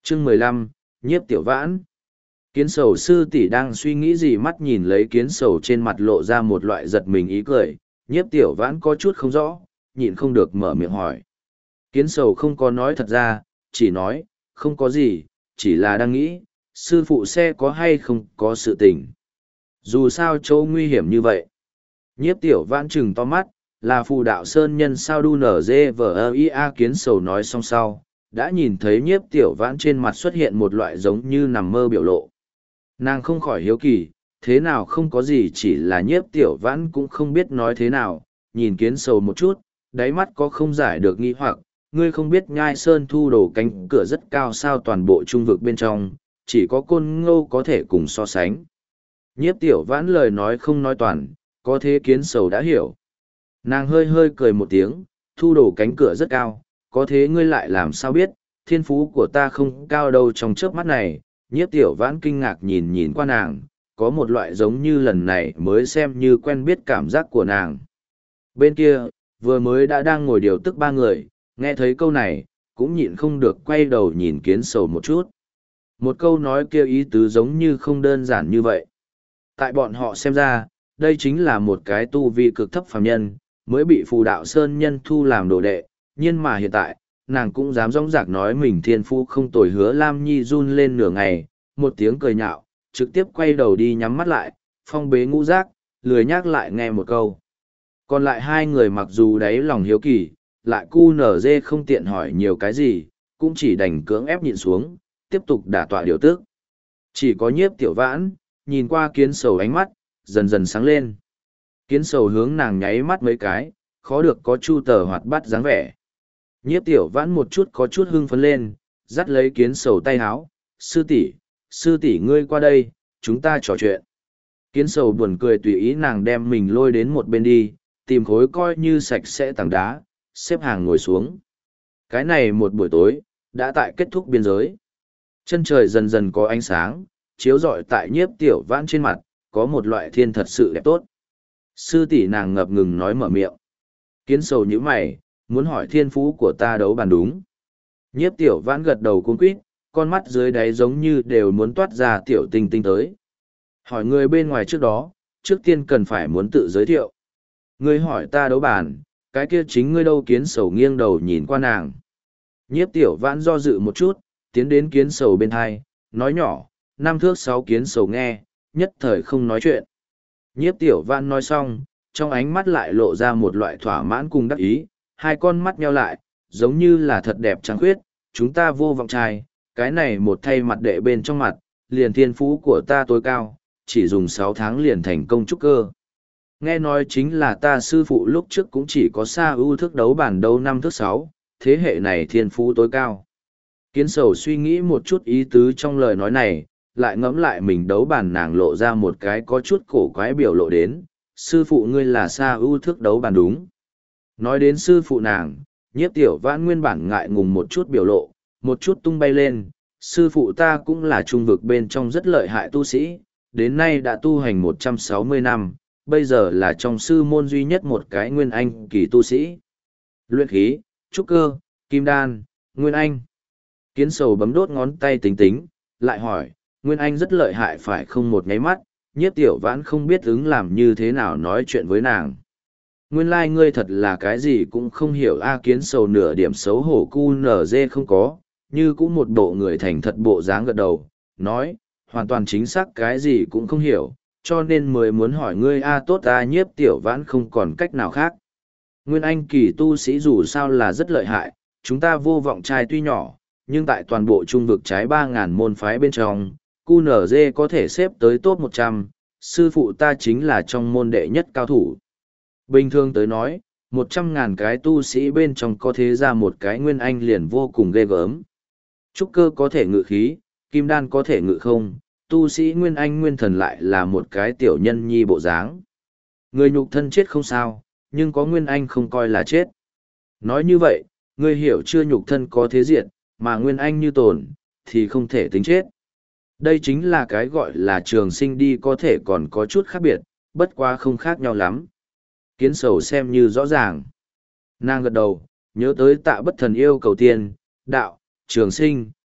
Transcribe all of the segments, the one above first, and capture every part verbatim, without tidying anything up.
Chương mười lăm, Nhiếp Tiểu Vãn. Kiến sầu sư tỷ đang suy nghĩ gì, mắt nhìn lấy kiến sầu trên mặt lộ ra một loại giật mình ý cười, Nhiếp Tiểu Vãn có chút không rõ, nhịn không được mở miệng hỏi. Kiến sầu không có nói thật ra, chỉ nói, không có gì, chỉ là đang nghĩ, sư phụ sẽ có hay không có sự tình. Dù sao chỗ nguy hiểm như vậy. Nhiếp Tiểu Vãn trừng to mắt, là phù đạo sơn nhân sao đu nở dê vờ ia. Kiến sầu nói xong sau, đã nhìn thấy Nhiếp Tiểu Vãn trên mặt xuất hiện một loại giống như nằm mơ biểu lộ. Nàng không khỏi hiếu kỳ, thế nào không có gì, chỉ là Nhiếp Tiểu Vãn cũng không biết nói thế nào, nhìn kiến sầu một chút, đáy mắt có không giải được nghi hoặc, ngươi không biết Nhai Sơn thu đồ cánh cửa rất cao sao, toàn bộ trung vực bên trong, chỉ có Côn Ngô có thể cùng so sánh. Nhiếp Tiểu Vãn lời nói không nói toàn, có thế kiến sầu đã hiểu. Nàng hơi hơi cười một tiếng, thu đồ cánh cửa rất cao, có thế ngươi lại làm sao biết, thiên phú của ta không cao đâu. Trong chớp mắt này, Nhiếp Tiểu Vãn kinh ngạc nhìn nhìn qua nàng, có một loại giống như lần này mới xem như quen biết cảm giác của nàng. Bên kia, vừa mới đã đang ngồi điều tức ba người, nghe thấy câu này, cũng nhịn không được quay đầu nhìn kiến sầu một chút. Một câu nói kia ý tứ giống như không đơn giản như vậy. Tại bọn họ xem ra, đây chính là một cái tu vi cực thấp phàm nhân, mới bị phù đạo sơn nhân thu làm đồ đệ, nhưng mà hiện tại, nàng cũng dám rõng rạc nói mình thiên phú không tồi. Hứa Lam Nhi run lên nửa ngày, một tiếng cười nhạo, trực tiếp quay đầu đi nhắm mắt lại, phong bế ngũ giác, lười nhắc lại nghe một câu. Còn lại hai người mặc dù đáy lòng hiếu kỳ, lại cu nở dê không tiện hỏi nhiều cái gì, cũng chỉ đành cưỡng ép nhịn xuống, tiếp tục đả tọa điều tức. Chỉ có Nhiếp Tiểu Vãn, nhìn qua kiến sầu ánh mắt, dần dần sáng lên. Kiến sầu hướng nàng nháy mắt mấy cái, khó được có chu tờ hoạt bát dáng vẻ. Nhiếp Tiểu Vãn một chút có chút hưng phấn lên, dắt lấy kiến sầu tay háo, sư tỷ, sư tỷ ngươi qua đây, chúng ta trò chuyện. Kiến sầu buồn cười tùy ý nàng đem mình lôi đến một bên đi, tìm khối coi như sạch sẽ tảng đá, xếp hàng ngồi xuống. Cái này một buổi tối, đã tại kết thúc biên giới. Chân trời dần dần có ánh sáng, chiếu rọi tại Nhiếp Tiểu Vãn trên mặt, có một loại thiên thật sự đẹp tốt. Sư tỷ nàng ngập ngừng nói mở miệng. Kiến sầu nhíu mày, muốn hỏi thiên phú của ta đấu bàn đúng. Nhiếp Tiểu Vãn gật đầu cuống quýt, con mắt dưới đáy giống như đều muốn toát ra tiểu tinh tinh tới. Hỏi người bên ngoài trước đó, trước tiên cần phải muốn tự giới thiệu. Ngươi hỏi ta đấu bàn, cái kia chính ngươi đâu? Kiến sầu nghiêng đầu nhìn qua nàng. Nhiếp Tiểu Vãn do dự một chút, tiến đến kiến sầu bên hai, nói nhỏ, năm thước sáu. Kiến sầu nghe, nhất thời không nói chuyện. Nhiếp Tiểu Vãn nói xong, trong ánh mắt lại lộ ra một loại thỏa mãn cùng đắc ý, hai con mắt nheo lại, giống như là thật đẹp trắng khuyết. Chúng ta vô vọng trai, cái này một thay mặt đệ bên trong mặt, liền thiên phú của ta tối cao, chỉ dùng sáu tháng liền thành công trúc cơ. Nghe nói chính là ta sư phụ lúc trước cũng chỉ có xa ưu thức đấu bản đấu năm thước sáu, thế hệ này thiên phú tối cao. Kiến sầu suy nghĩ một chút ý tứ trong lời nói này, lại ngẫm lại mình đấu bản, nàng lộ ra một cái có chút cổ quái biểu lộ đến, sư phụ ngươi là xa ưu thức đấu bản đúng. Nói đến sư phụ nàng, Nhiếp Tiểu Vãn nguyên bản ngại ngùng một chút biểu lộ, một chút tung bay lên, sư phụ ta cũng là trung vực bên trong rất lợi hại tu sĩ, đến nay đã tu hành một trăm sáu mươi năm, bây giờ là trong sư môn duy nhất một cái nguyên anh kỳ tu sĩ. Luyện khí, trúc cơ, kim đan, nguyên anh. Kiến sầu bấm đốt ngón tay tính tính, lại hỏi, nguyên anh rất lợi hại phải không? Một nháy mắt, Nhiếp Tiểu Vãn không biết ứng làm như thế nào nói chuyện với nàng. Nguyên lai like ngươi thật là cái gì cũng không hiểu a. Kiến sầu nửa điểm xấu hổ cu nở dê không có, như cũng một bộ người thành thật bộ dáng gật đầu, nói, hoàn toàn chính xác cái gì cũng không hiểu, cho nên mới muốn hỏi ngươi a. Tốt a. Nhiếp Tiểu Vãn không còn cách nào khác. Nguyên anh kỳ tu sĩ dù sao là rất lợi hại, chúng ta vô vọng trai tuy nhỏ, nhưng tại toàn bộ trung vực trái ba ngàn môn phái bên trong, cu nở dê có thể xếp tới top một trăm, sư phụ ta chính là trong môn đệ nhất cao thủ. Bình thường tới nói, một trăm ngàn cái tu sĩ bên trong có thế ra một cái nguyên anh liền vô cùng ghê gớm. Trúc cơ có thể ngự khí, kim đan có thể ngự không, tu sĩ nguyên anh nguyên thần lại là một cái tiểu nhân nhi bộ dáng. Người nhục thân chết không sao, nhưng có nguyên anh không coi là chết. Nói như vậy, ngươi hiểu chưa? Nhục thân có thế diện, mà nguyên anh như tồn, thì không thể tính chết. Đây chính là cái gọi là trường sinh đi, có thể còn có chút khác biệt, bất quá không khác nhau lắm. Kiến sầu xem như rõ ràng. Nàng gật đầu, nhớ tới Tạ Bất Thần yêu cầu tiên, đạo, trường sinh,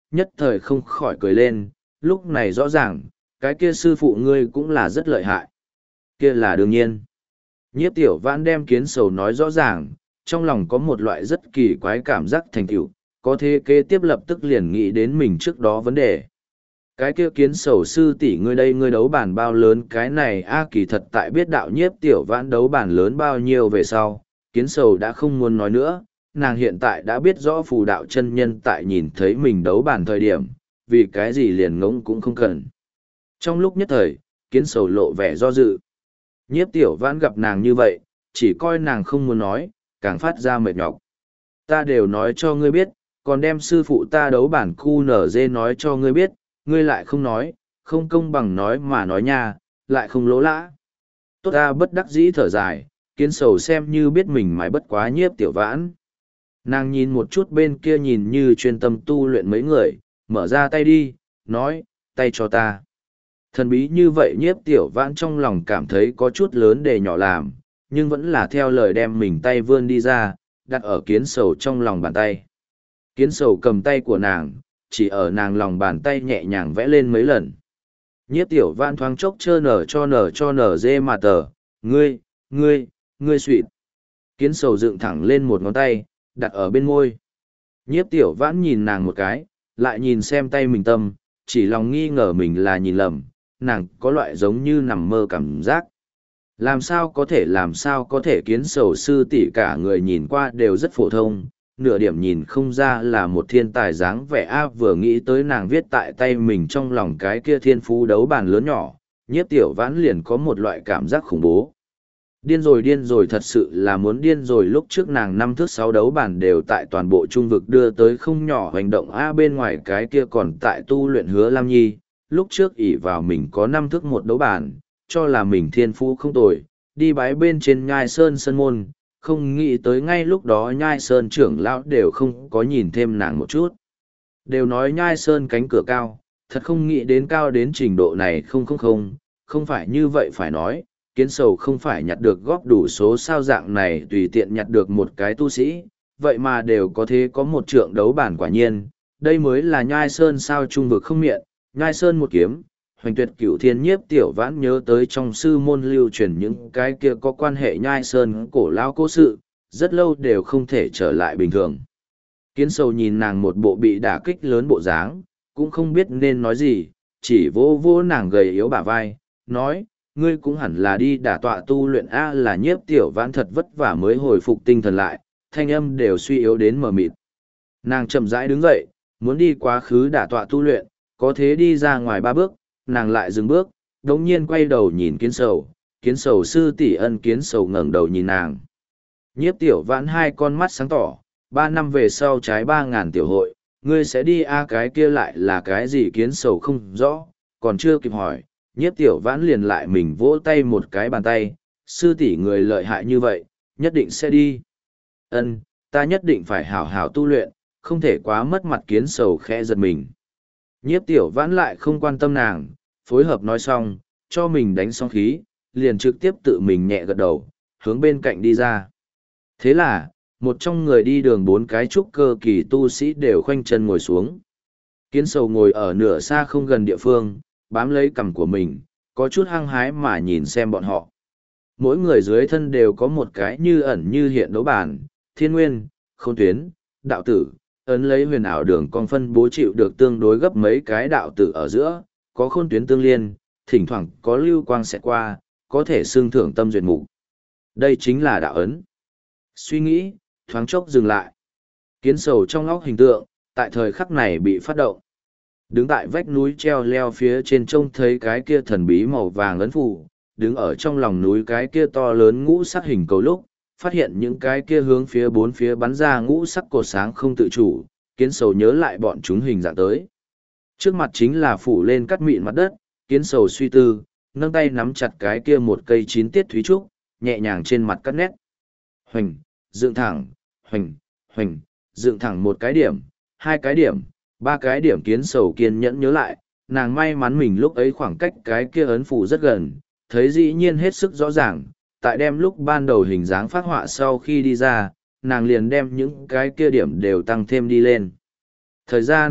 nhất thời không khỏi cười lên, lúc này rõ ràng, cái kia sư phụ ngươi cũng là rất lợi hại. Kia là đương nhiên. Nhiếp tiểu vãn đem kiến sầu nói rõ ràng, trong lòng có một loại rất kỳ quái cảm giác thành tựu, có thế kế tiếp lập tức liền nghĩ đến mình trước đó vấn đề. Cái kia kiến sầu sư tỷ ngươi đây ngươi đấu bản bao lớn cái này a kỳ thật tại biết đạo nhiếp tiểu vãn đấu bản lớn bao nhiêu về sau, kiến sầu đã không muốn nói nữa, nàng hiện tại đã biết rõ phù đạo chân nhân tại nhìn thấy mình đấu bản thời điểm, vì cái gì liền ngỗng cũng không cần. Trong lúc nhất thời, kiến sầu lộ vẻ do dự. Nhiếp tiểu vãn gặp nàng như vậy, chỉ coi nàng không muốn nói, càng phát ra mệt nhọc. Ta đều nói cho ngươi biết, còn đem sư phụ ta đấu bản khu nở dê nói cho ngươi biết, ngươi lại không nói, không công bằng nói mà nói nha, lại không lỗ lã. Tốt ta bất đắc dĩ thở dài, kiến sầu xem như biết mình mãi bất quá nhiếp tiểu vãn. Nàng nhìn một chút bên kia nhìn như chuyên tâm tu luyện mấy người, mở ra tay đi, nói, tay cho ta. Thần bí như vậy nhiếp tiểu vãn trong lòng cảm thấy có chút lớn để nhỏ làm, nhưng vẫn là theo lời đem mình tay vươn đi ra, đặt ở kiến sầu trong lòng bàn tay. Kiến sầu cầm tay của nàng, chỉ ở nàng lòng bàn tay nhẹ nhàng vẽ lên mấy lần. Nhiếp tiểu vãn thoáng chốc chơ nở cho nở cho nở dê mà tờ, ngươi, ngươi, ngươi suyệt. Kiến sầu dựng thẳng lên một ngón tay, đặt ở bên môi. Nhiếp tiểu vãn nhìn nàng một cái, lại nhìn xem tay mình tâm, chỉ lòng nghi ngờ mình là nhìn lầm, nàng có loại giống như nằm mơ cảm giác. Làm sao có thể làm sao có thể kiến sầu sư tỷ cả người nhìn qua đều rất phổ thông, nửa điểm nhìn không ra là một thiên tài dáng vẻ a vừa nghĩ tới nàng viết tại tay mình trong lòng cái kia thiên phú đấu bàn lớn nhỏ, nhiếp tiểu vãn liền có một loại cảm giác khủng bố. Điên rồi điên rồi thật sự là muốn điên rồi lúc trước nàng năm thước sáu đấu bàn đều tại toàn bộ trung vực đưa tới không nhỏ hành động a bên ngoài cái kia còn tại tu luyện hứa Lam Nhi, lúc trước ỷ vào mình có năm thước một đấu bàn, cho là mình thiên phú không tồi, đi bái bên trên nhai sơn sân môn, không nghĩ tới ngay lúc đó nhai sơn trưởng lão đều không có nhìn thêm nàng một chút. Đều nói nhai sơn cánh cửa cao, thật không nghĩ đến cao đến trình độ này không không không, không phải như vậy phải nói, kiến sầu không phải nhặt được góp đủ số sao dạng này tùy tiện nhặt được một cái tu sĩ, vậy mà đều có thế có một trượng đấu bản quả nhiên, đây mới là nhai sơn sao trung vực không miệng, nhai sơn một kiếm. Hoành tuyệt cửu thiên nhiếp tiểu vãn nhớ tới trong sư môn lưu truyền những cái kia có quan hệ nhai sơn cổ lao cố sự, rất lâu đều không thể trở lại bình thường. Kiến sầu nhìn nàng một bộ bị đả kích lớn bộ dáng, cũng không biết nên nói gì, chỉ vô vô nàng gầy yếu bả vai, nói, ngươi cũng hẳn là đi đả tọa tu luyện A là nhiếp tiểu vãn thật vất vả mới hồi phục tinh thần lại, thanh âm đều suy yếu đến mờ mịt. Nàng chậm rãi đứng dậy, muốn đi quá khứ đả tọa tu luyện, có thế đi ra ngoài ba bước, nàng lại dừng bước, đống nhiên quay đầu nhìn kiến sầu, kiến sầu sư tỷ ân kiến sầu ngẩng đầu nhìn nàng. Nhiếp tiểu vãn hai con mắt sáng tỏ, ba năm về sau trái ba ngàn tiểu hội, ngươi sẽ đi a cái kia lại là cái gì kiến sầu không rõ, còn chưa kịp hỏi, nhiếp tiểu vãn liền lại mình vỗ tay một cái bàn tay, sư tỷ người lợi hại như vậy, nhất định sẽ đi. Ân, ta nhất định phải hảo hảo tu luyện, không thể quá mất mặt kiến sầu khẽ giật mình. Nhiếp tiểu vãn lại không quan tâm nàng, phối hợp nói xong, cho mình đánh xong khí, liền trực tiếp tự mình nhẹ gật đầu, hướng bên cạnh đi ra. Thế là, một trong người đi đường bốn cái trúc cơ kỳ tu sĩ đều khoanh chân ngồi xuống. Kiến sầu ngồi ở nửa xa không gần địa phương, bám lấy cằm của mình, có chút hăng hái mà nhìn xem bọn họ. Mỗi người dưới thân đều có một cái như ẩn như hiện đấu bản, thiên nguyên, khôn tuyến, đạo tử, ấn lấy huyền ảo đường con phân bố chịu được tương đối gấp mấy cái đạo tử ở giữa, có khôn tuyến tương liên, thỉnh thoảng có lưu quang sẽ qua, có thể xương thưởng tâm duyệt mục. Đây chính là đạo ấn. Suy nghĩ, thoáng chốc dừng lại. Kiến sầu trong óc hình tượng, tại thời khắc này bị phát động. Đứng tại vách núi treo leo phía trên trông thấy cái kia thần bí màu vàng ấn phù, đứng ở trong lòng núi cái kia to lớn ngũ sắc hình cầu lúc, phát hiện những cái kia hướng phía bốn phía bắn ra ngũ sắc cột sáng không tự chủ, kiến sầu nhớ lại bọn chúng hình dạng tới. Trước mặt chính là phủ lên cắt mịn mặt đất, kiến sầu suy tư, nâng tay nắm chặt cái kia một cây chín tiết thúy trúc, nhẹ nhàng trên mặt cắt nét. Hoành, dựng thẳng, hoành, hoành, dựng thẳng một cái điểm, hai cái điểm, ba cái điểm kiến sầu kiên nhẫn nhớ lại, nàng may mắn mình lúc ấy khoảng cách cái kia ấn phủ rất gần, thấy dĩ nhiên hết sức rõ ràng, tại đem lúc ban đầu hình dáng phát họa sau khi đi ra, nàng liền đem những cái kia điểm đều tăng thêm đi lên. Thời gian,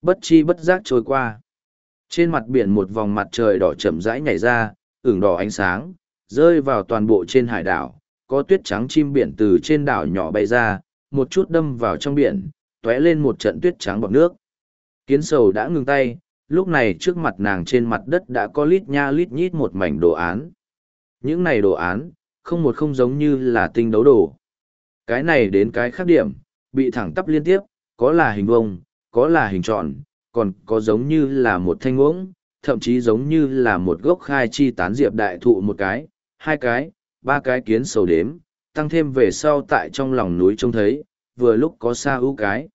bất chi bất giác trôi qua. Trên mặt biển một vòng mặt trời đỏ chậm rãi nhảy ra, ửng đỏ ánh sáng, rơi vào toàn bộ trên hải đảo, có tuyết trắng chim biển từ trên đảo nhỏ bay ra, một chút đâm vào trong biển, tóe lên một trận tuyết trắng bọt nước. Kiến sầu đã ngừng tay, lúc này trước mặt nàng trên mặt đất đã có lít nha lít nhít một mảnh đồ án. Những này đồ án, không một không giống như là tinh đấu đồ. Cái này đến cái khác điểm, bị thẳng tắp liên tiếp, có là hình vuông, có là hình tròn, còn có giống như là một thanh uống, thậm chí giống như là một gốc khai chi tán diệp đại thụ một cái, hai cái, ba cái kiến sầu đếm, tăng thêm về sau tại trong lòng núi trông thấy, vừa lúc có xa ưu cái.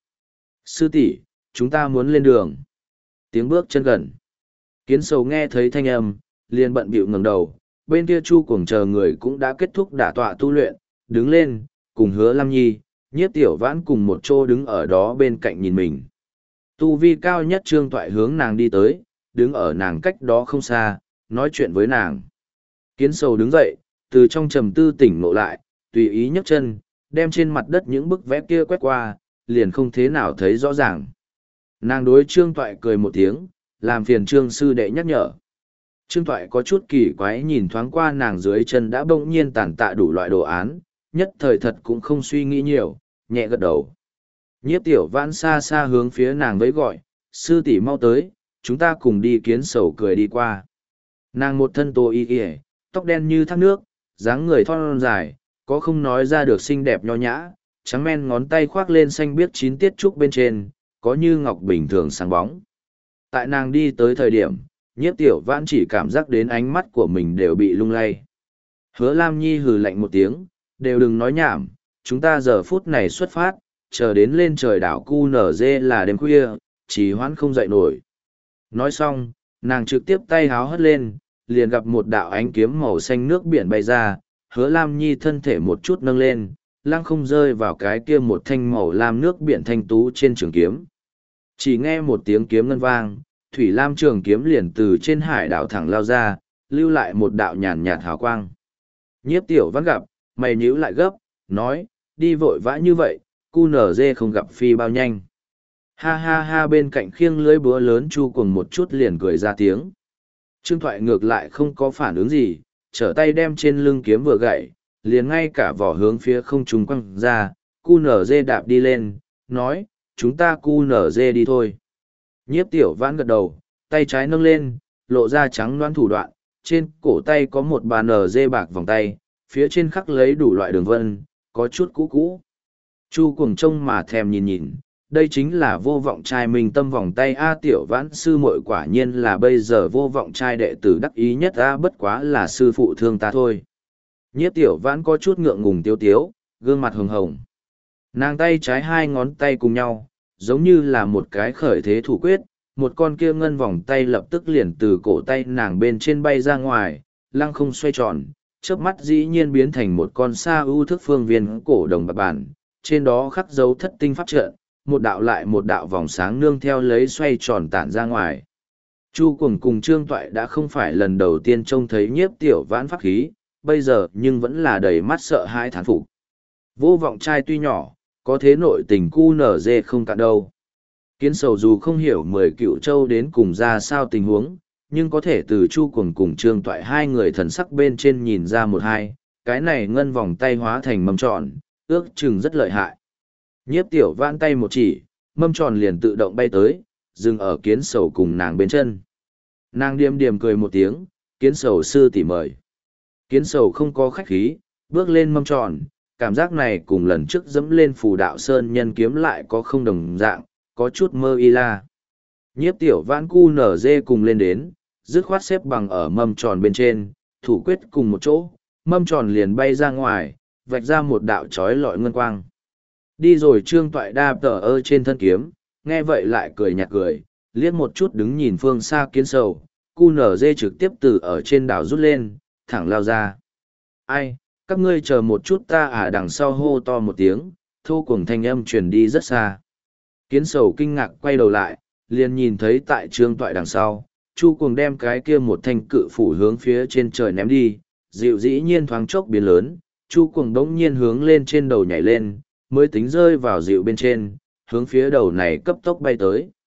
Sư tỷ, chúng ta muốn lên đường. Tiếng bước chân gần. Kiến sầu nghe thấy thanh âm, liền bận bịu ngẩng đầu, bên kia Chu Cuồng chờ người cũng đã kết thúc đả tọa tu luyện, đứng lên, cùng Hứa Lam Nhi, Nhiếp Tiểu Vãn cùng một chỗ đứng ở đó bên cạnh nhìn mình. Tu vi cao nhất Trương Toại hướng nàng đi tới, đứng ở nàng cách đó không xa, nói chuyện với nàng. Kiến sầu đứng dậy, từ trong trầm tư tỉnh ngộ lại, tùy ý nhấc chân, đem trên mặt đất những bức vẽ kia quét qua, liền không thế nào thấy rõ ràng. Nàng đối Trương Toại cười một tiếng, làm phiền Trương sư đệ nhắc nhở. Trương Toại có chút kỳ quái nhìn thoáng qua nàng dưới chân đã bỗng nhiên tàn tạ đủ loại đồ án, nhất thời thật cũng không suy nghĩ nhiều, nhẹ gật đầu. Nhiếp Tiểu Vãn xa xa hướng phía nàng với gọi, sư tỷ mau tới, chúng ta cùng đi. Kiến sầu cười đi qua. Nàng một thân tô y y, tóc đen như thác nước, dáng người thon dài, có không nói ra được xinh đẹp nho nhã, trắng men ngón tay khoác lên xanh biếc chín tiết trúc bên trên, có như ngọc bình thường sáng bóng. Tại nàng đi tới thời điểm, Nhiếp Tiểu Vãn chỉ cảm giác đến ánh mắt của mình đều bị lung lay. Hứa Lam Nhi hừ lạnh một tiếng, đều đừng nói nhảm, chúng ta giờ phút này xuất phát, chờ đến lên trời đảo Cu Nở Dê là đêm khuya, chỉ hoãn không dậy nổi. Nói xong, nàng trực tiếp tay háo hất lên, liền gặp một đạo ánh kiếm màu xanh nước biển bay ra, Hứa Lam Nhi thân thể một chút nâng lên, lăng không rơi vào cái kia một thanh màu lam nước biển thanh tú trên trường kiếm. Chỉ nghe một tiếng kiếm ngân vang, thủy lam trường kiếm liền từ trên hải đảo thẳng lao ra, lưu lại một đạo nhàn nhạt hào quang. Nhiếp Tiểu Vãn gặp, mày nhíu lại gấp, nói, đi vội vã như vậy, Cu Nở Dê không gặp phi bao nhanh. Ha ha ha, bên cạnh khiêng lưỡi búa lớn Chu Cuồng một chút liền cười ra tiếng. Trương Thoại ngược lại không có phản ứng gì, trở tay đem trên lưng kiếm vừa gậy, liền ngay cả vỏ hướng phía không trung quăng ra, Cu Nở Dê đạp đi lên, nói, chúng ta Cu Nở Dê đi thôi. Nhiếp Tiểu Vãn gật đầu, tay trái nâng lên, lộ ra trắng loãng thủ đoạn, trên cổ tay có một bà nở dê bạc vòng tay, phía trên khắc lấy đủ loại đường vân, có chút cũ cũ. Chu Cuồng trông mà thèm nhìn nhìn, đây chính là vô vọng trai mình tâm vòng tay A. Tiểu Vãn sư muội quả nhiên là bây giờ vô vọng trai đệ tử đắc ý nhất A, bất quá là sư phụ thương ta thôi. Nhiếp Tiểu Vãn có chút ngượng ngùng tiếu tiếu, gương mặt hồng hồng. Nàng tay trái hai ngón tay cùng nhau, giống như là một cái khởi thế thủ quyết, một con kia ngân vòng tay lập tức liền từ cổ tay nàng bên trên bay ra ngoài, lăng không xoay tròn, chớp mắt dĩ nhiên biến thành một con sa ưu thức phương viên cổ đồng bạc bản, trên đó khắc dấu thất tinh pháp trận, một đạo lại một đạo vòng sáng nương theo lấy xoay tròn tản ra ngoài. Chu Cuồng cùng Trương Toại đã không phải lần đầu tiên trông thấy Nhiếp Tiểu Vãn pháp khí, bây giờ nhưng vẫn là đầy mắt sợ hãi thán phục. Vô vọng trai tuy nhỏ, có thế nội tình Cu Nở Dê không cạn đâu. Kiến sầu dù không hiểu mười cựu châu đến cùng ra sao tình huống, nhưng có thể từ Chu Cuồng cùng Trương Toại hai người thần sắc bên trên nhìn ra một hai, cái này ngân vòng tay hóa thành mâm tròn, ước chừng rất lợi hại. Nhiếp Tiểu Vãn tay một chỉ, mâm tròn liền tự động bay tới, dừng ở kiến sầu cùng nàng bên chân. Nàng điềm điềm cười một tiếng, kiến sầu sư tỷ mời. Kiến sầu không có khách khí, bước lên mâm tròn, cảm giác này cùng lần trước dẫm lên phù đạo sơn nhân kiếm lại có không đồng dạng, có chút mơ y la. Nhiếp Tiểu Vãn Cu Nở Dê cùng lên đến, dứt khoát xếp bằng ở mâm tròn bên trên, thủ quyết cùng một chỗ, mâm tròn liền bay ra ngoài, vạch ra một đạo chói lọi ngân quang. Đi rồi Trương Toại đạp tờ ơ trên thân kiếm, nghe vậy lại cười nhạt cười, liếc một chút đứng nhìn phương xa kiến sầu, Cu Nở Dê trực tiếp từ ở trên đảo rút lên, thẳng lao ra. Ai, các ngươi chờ một chút ta à, đằng sau hô to một tiếng, thô cuồng thanh âm truyền đi rất xa. Kiến sầu kinh ngạc quay đầu lại, liền nhìn thấy tại Trương Toại đằng sau, Chu Cuồng đem cái kia một thanh cự phủ hướng phía trên trời ném đi, dịu dĩ nhiên thoáng chốc biến lớn, Chu Cuồng đống nhiên hướng lên trên đầu nhảy lên, mới tính rơi vào dịu bên trên, hướng phía đầu này cấp tốc bay tới.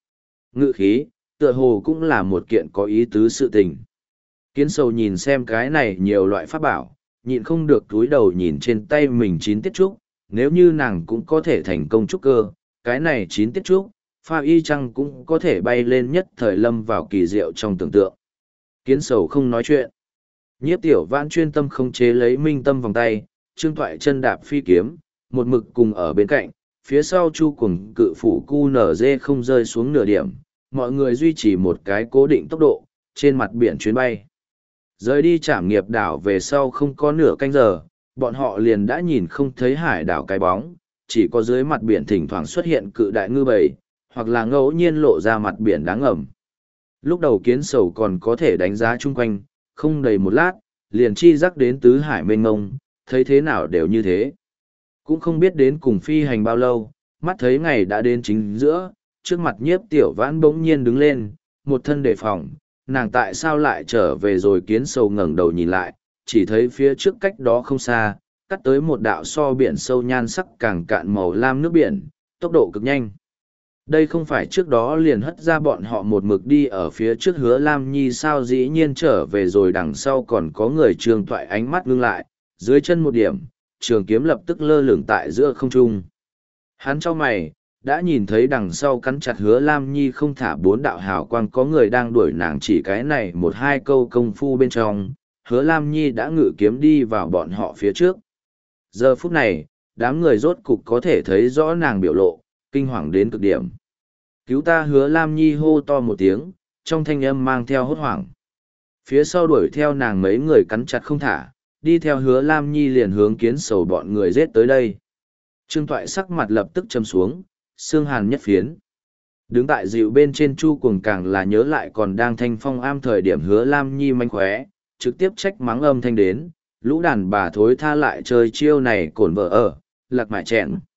Ngự khí, tựa hồ cũng là một kiện có ý tứ sự tình. Kiến sầu nhìn xem cái này nhiều loại pháp bảo, nhịn không được túi đầu nhìn trên tay mình chín tiết trúc, nếu như nàng cũng có thể thành công trúc cơ, cái này chín tiết trúc, pha y chăng cũng có thể bay lên nhất thời lâm vào kỳ diệu trong tưởng tượng. Kiến sầu không nói chuyện. Nhiếp tiểu vãn chuyên tâm khống chế lấy minh tâm vòng tay, trương thoại chân đạp phi kiếm, một mực cùng ở bên cạnh, phía sau chu cùng cự phủ cu nở dê không rơi xuống nửa điểm, mọi người duy trì một cái cố định tốc độ, trên mặt biển chuyến bay. Rời đi trảm nghiệp đảo về sau không có nửa canh giờ, bọn họ liền đã nhìn không thấy hải đảo cái bóng, chỉ có dưới mặt biển thỉnh thoảng xuất hiện cự đại ngư bầy, hoặc là ngẫu nhiên lộ ra mặt biển đáng ngầm. Lúc đầu kiến sầu còn có thể đánh giá chung quanh, không đầy một lát, liền chi rắc đến tứ hải mênh ngông, thấy thế nào đều như thế. Cũng không biết đến cùng phi hành bao lâu, mắt thấy ngày đã đến chính giữa, trước mặt nhiếp tiểu vãn bỗng nhiên đứng lên, một thân đề phòng, nàng tại sao lại trở về rồi kiến sầu ngẩng đầu nhìn lại, chỉ thấy phía trước cách đó không xa, cắt tới một đạo so biển sâu nhan sắc càng cạn màu lam nước biển, tốc độ cực nhanh. Đây không phải trước đó liền hất ra bọn họ một mực đi ở phía trước Hứa Lam Nhi sao dĩ nhiên trở về rồi đằng sau còn có người trường thoại ánh mắt ngưng lại, dưới chân một điểm, trường kiếm lập tức lơ lửng tại giữa không trung. Hắn cho mày, đã nhìn thấy đằng sau cắn chặt Hứa Lam Nhi không thả bốn đạo hào quang có người đang đuổi nàng chỉ cái này một hai câu công phu bên trong, Hứa Lam Nhi đã ngự kiếm đi vào bọn họ phía trước. Giờ phút này, đám người rốt cục có thể thấy rõ nàng biểu lộ, kinh hoàng đến cực điểm. Cứu ta! Hứa Lam Nhi hô to một tiếng, trong thanh âm mang theo hốt hoảng. Phía sau đuổi theo nàng mấy người cắn chặt không thả, đi theo Hứa Lam Nhi liền hướng kiến sầu bọn người giết tới đây. Trương Toại sắc mặt lập tức châm xuống, xương hàn nhất phiến. Đứng tại dịu bên trên chu cuồng càng là nhớ lại còn đang thanh phong am thời điểm Hứa Lam Nhi manh khóe, trực tiếp trách mắng âm thanh đến, lũ đàn bà thối tha lại chơi chiêu này cổn vợ ở, lạc mại chẹn.